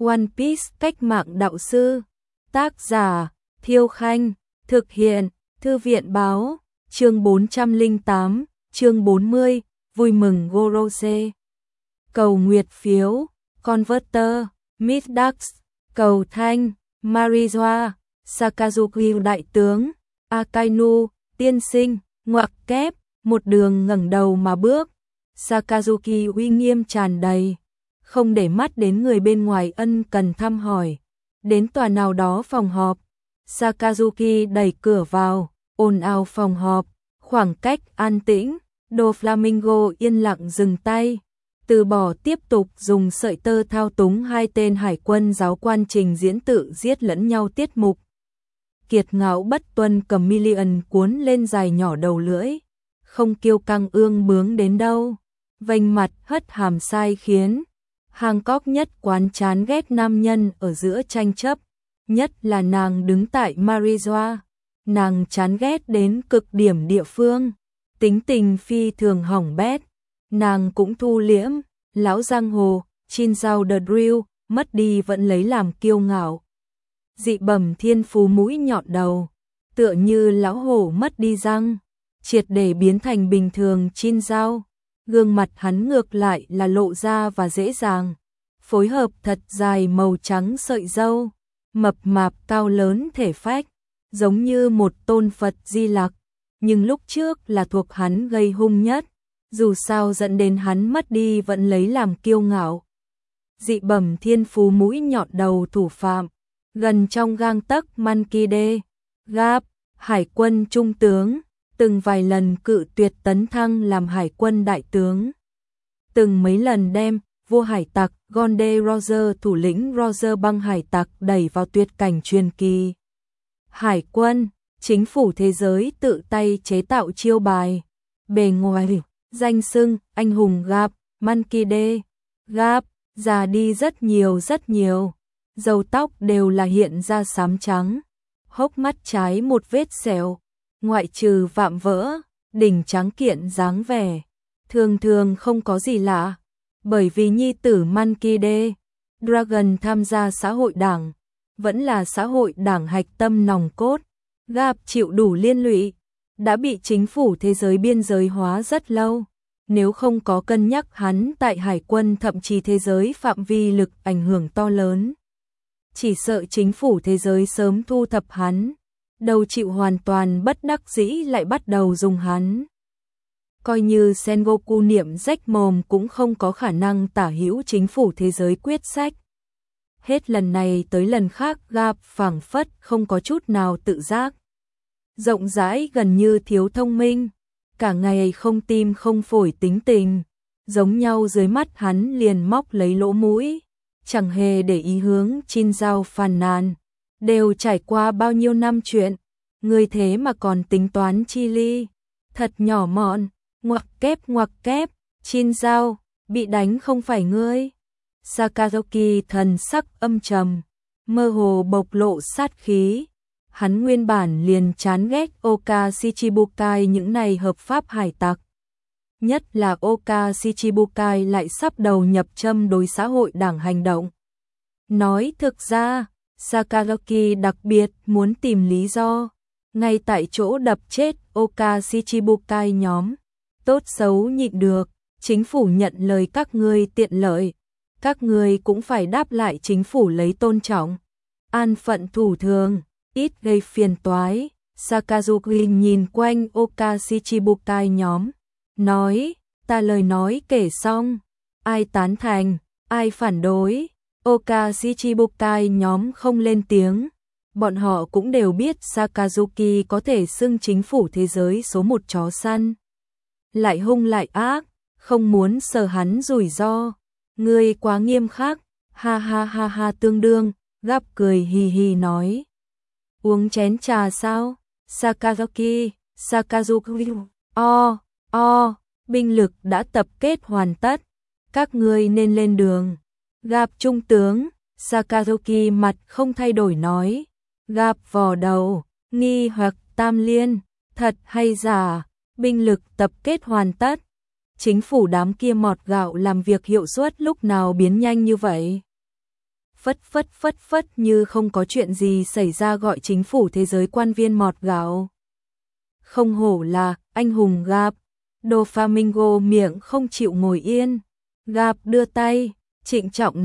One Piece cách mạng đạo sư. Tác giả Thiêu Khanh. Thực hiện Thư viện báo. Chương 408, chương 40, vui mừng Gorose. Cầu nguyệt phiếu, Converter, Midax, cầu thanh, Marijoa, Sakazuki đại tướng, Akainu, tiên sinh, ngoặc kép, một đường ngẩng đầu mà bước. Sakazuki uy nghiêm tràn đầy, không để mắt đến người bên ngoài ân cần thăm hỏi. Đến tòa nào đó phòng họp, Sakazuki đẩy cửa vào, ồn ào phòng họp, khoảng cách an tĩnh, Doflamingo yên lặng dừng tay, từ bỏ tiếp tục dùng sợi tơ thao túng hai tên hải quân giáo quan trình diễn tự giết lẫn nhau tiết mục. Kiệt ngạo bất tuân Chameleon cuốn lên dài nhỏ đầu lưỡi, không kiêu căng ương bướng đến đâu, vênh mặt hất hàm sai khiến Hancock nhất quán chán ghét nam nhân ở giữa tranh chấp, nhất là nàng đứng tại Marijoa. Nàng chán ghét đến cực điểm địa phương, tính tình phi thường hỏng bét, nàng cũng thu liễm, lão giang hồ, Chinzao the Drill, mất đi vẫn lấy làm kiêu ngạo. Dị bẩm thiên phú mũi nhọn đầu, tựa như lão hổ mất đi răng, triệt để biến thành bình thường Chinzao. Gương mặt hắn ngược lại là lộ ra và dễ dàng, phối hợp thật dài màu trắng sợi râu, mập mạp cao lớn thể phách, giống như một tôn Phật Di Lặc, nhưng lúc trước là thuộc hắn gây hung nhất, dù sao dẫn đến hắn mất đi vẫn lấy làm kiêu ngạo. Dị bẩm thiên phú mũi nhọn đầu thủ phạm, gần trong gang tấc Mankide, Gap, hải quân trung tướng, từng vài lần cự tuyệt tấn thăng làm hải quân đại tướng, từng mấy lần đem vua hải tặc Gonde Roger thủ lĩnh Roger băng hải tặc đẩy vào tuyệt cảnh truyền kỳ. Hải quân, chính phủ thế giới tự tay chế tạo chiêu bài, bề ngoài, danh xưng, anh hùng Gap, Mankide, Gap, già đi rất nhiều, râu tóc đều là hiện ra xám trắng, hốc mắt trái một vết sẹo, ngoại trừ vạm vỡ, đỉnh trắng kiện dáng vẻ, thường thường không có gì lạ, bởi vì nhi tử Mankide, Dragon tham gia xã hội đảng, vẫn là xã hội đảng hạch tâm nòng cốt. Gap chịu đủ liên lụy, đã bị chính phủ thế giới biên giới hóa rất lâu, nếu không có cân nhắc hắn tại hải quân thậm chí thế giới phạm vi lực ảnh hưởng to lớn, chỉ sợ chính phủ thế giới sớm thu thập hắn, đầu chịu hoàn toàn bất đắc dĩ lại bắt đầu dùng hắn. Coi như Sengoku niệm rách mồm cũng không có khả năng tả hữu chính phủ thế giới quyết sách. Hết lần này tới lần khác Gap phảng phất không có chút nào tự giác. Rộng rãi gần như thiếu thông minh, cả ngày không tim không phổi tính tình, giống nhau dưới mắt hắn liền móc lấy lỗ mũi, chẳng hề để ý hướng Chinzao phàn nàn, đều trải qua bao nhiêu năm chuyện, người thế mà còn tính toán chi ly, thật nhỏ mọn, ngoặc kép, Chinzao, bị đánh không phải ngươi. Sakazuki thần sắc âm trầm, mơ hồ bộc lộ sát khí. Hắn nguyên bản liền chán ghét Oka Shichibukai những này hợp pháp hải tặc. Nhất là Oka Shichibukai lại sắp đầu nhập châm đối xã hội đảng hành động. Nói thực ra, Sakazuki đặc biệt muốn tìm lý do, ngay tại chỗ đập chết Oka Shichibukai nhóm. Tốt xấu nhịn được, chính phủ nhận lời các ngươi tiện lợi. Các ngươi cũng phải đáp lại chính phủ lấy tôn trọng, an phận thủ thường, ít gây phiền toái. Sakazuki nhìn quanh Oka Shichibukai nhóm, nói, ta lời nói kể xong, ai tán thành, ai phản đối. Oka Shichibukai nhóm không lên tiếng, bọn họ cũng đều biết Sakazuki có thể xưng chính phủ thế giới số một chó săn. Lại hung lại ác, không muốn sờ hắn rủi ro. Ngươi quá nghiêm khắc, ha ha tương đương, Gap cười hì hì nói. Uống chén trà sao? Sakazuki, binh lực đã tập kết hoàn tất, các ngươi nên lên đường. Gap trung tướng, Sakazuki mặt không thay đổi nói. Gap vò đầu, nghi hoặc tam liên, thật hay giả, binh lực tập kết hoàn tất. Chính phủ đám kia mọt gạo làm việc hiệu suất lúc nào biến nhanh như vậy? phất như không có chuyện gì xảy ra gọi chính phủ thế giới quan viên mọt gạo. Không hổ là anh hùng Gap. Doflamingo miệng không chịu ngồi yên. Gap đưa tay, trịnh trọng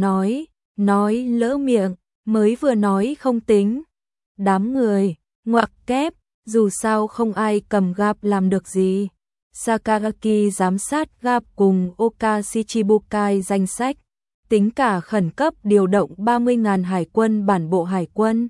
nói lỡ miệng, mới vừa nói không tính. Đám người, ngoặc kép, dù sao không ai cầm Gap làm được gì. Sakaraki giám sát Gap cùng Oka Shichibukai danh sách, tính cả khẩn cấp điều động 30.000 hải quân bản bộ hải quân.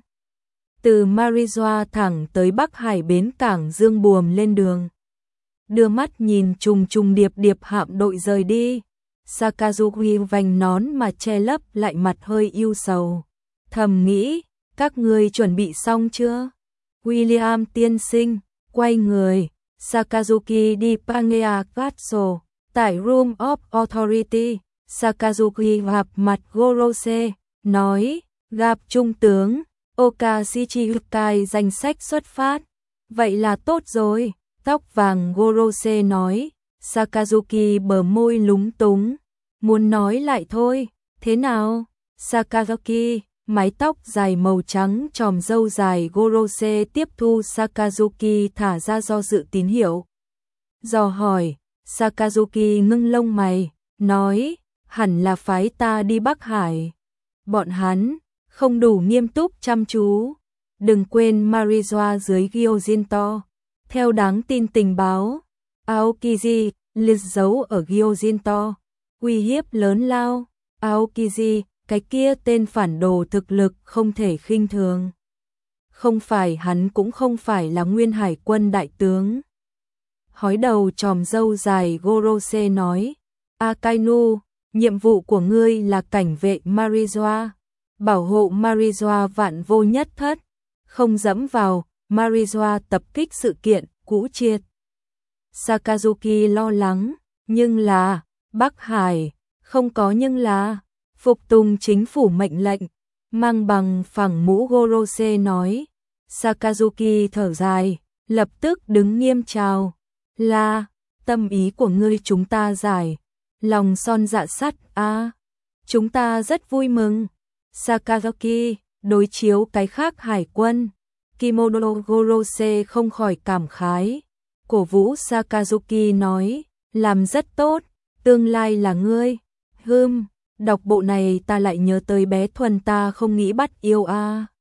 Từ Marijoa thẳng tới Bắc Hải bến cảng Dương Buồm lên đường. Đưa mắt nhìn trùng điệp hạm đội rời đi. Sakazuki vành nón mà che lấp lại mặt hơi ưu sầu. Thầm nghĩ, các ngươi chuẩn bị xong chưa? William tiên sinh, quay người, Sakazuki đi Pangea Castle, tại Room of Authority. Sakazuki gặp mặt Gorose, nói, gặp trung tướng, Oka Shichibukai danh sách xuất phát. Vậy là tốt rồi, tóc vàng Gorose nói. Sakazuki bờ môi lúng túng, muốn nói lại thôi, thế nào? Sakazuki, mái tóc dài màu trắng tròm râu dài Gorose tiếp thu Sakazuki thả ra do dự tín hiệu. Dò hỏi, Sakazuki ngưng lông mày, nói, hẳn là phái ta đi Bắc Hải. Bọn hắn không đủ nghiêm túc chăm chú. Đừng quên Marijoa dưới Gyojinto. Theo đáng tin tình báo, Aokiji liệt dấu ở Gyojinto, uy hiếp lớn lao. Aokiji, cái kia tên phản đồ thực lực không thể khinh thường. Không phải hắn cũng không phải là nguyên hải quân đại tướng. Hói đầu tròm râu dài Gorose nói, Akainu, nhiệm vụ của ngươi là cảnh vệ Marijoa, bảo hộ Marijoa vạn vô nhất thất, không dẫm vào Marijoa tập kích sự kiện cũ triệt. Sakazuki lo lắng, nhưng là, Bắc Hải, không có nhưng là, phục tùng chính phủ mệnh lệnh, mang bằng phẳng mũ Gorose nói. Sakazuki thở dài, lập tức đứng nghiêm chào, là, tâm ý của ngươi chúng ta giải, lòng son dạ sắt chúng ta rất vui mừng. Sakazuki, đối chiếu cái khác hải quân, Kimono Gorose không khỏi cảm khái. Cổ vũ Sakazuki nói, làm rất tốt, tương lai là ngươi. Đọc bộ này ta lại nhớ tới bé Thuần ta không nghĩ bắt yêu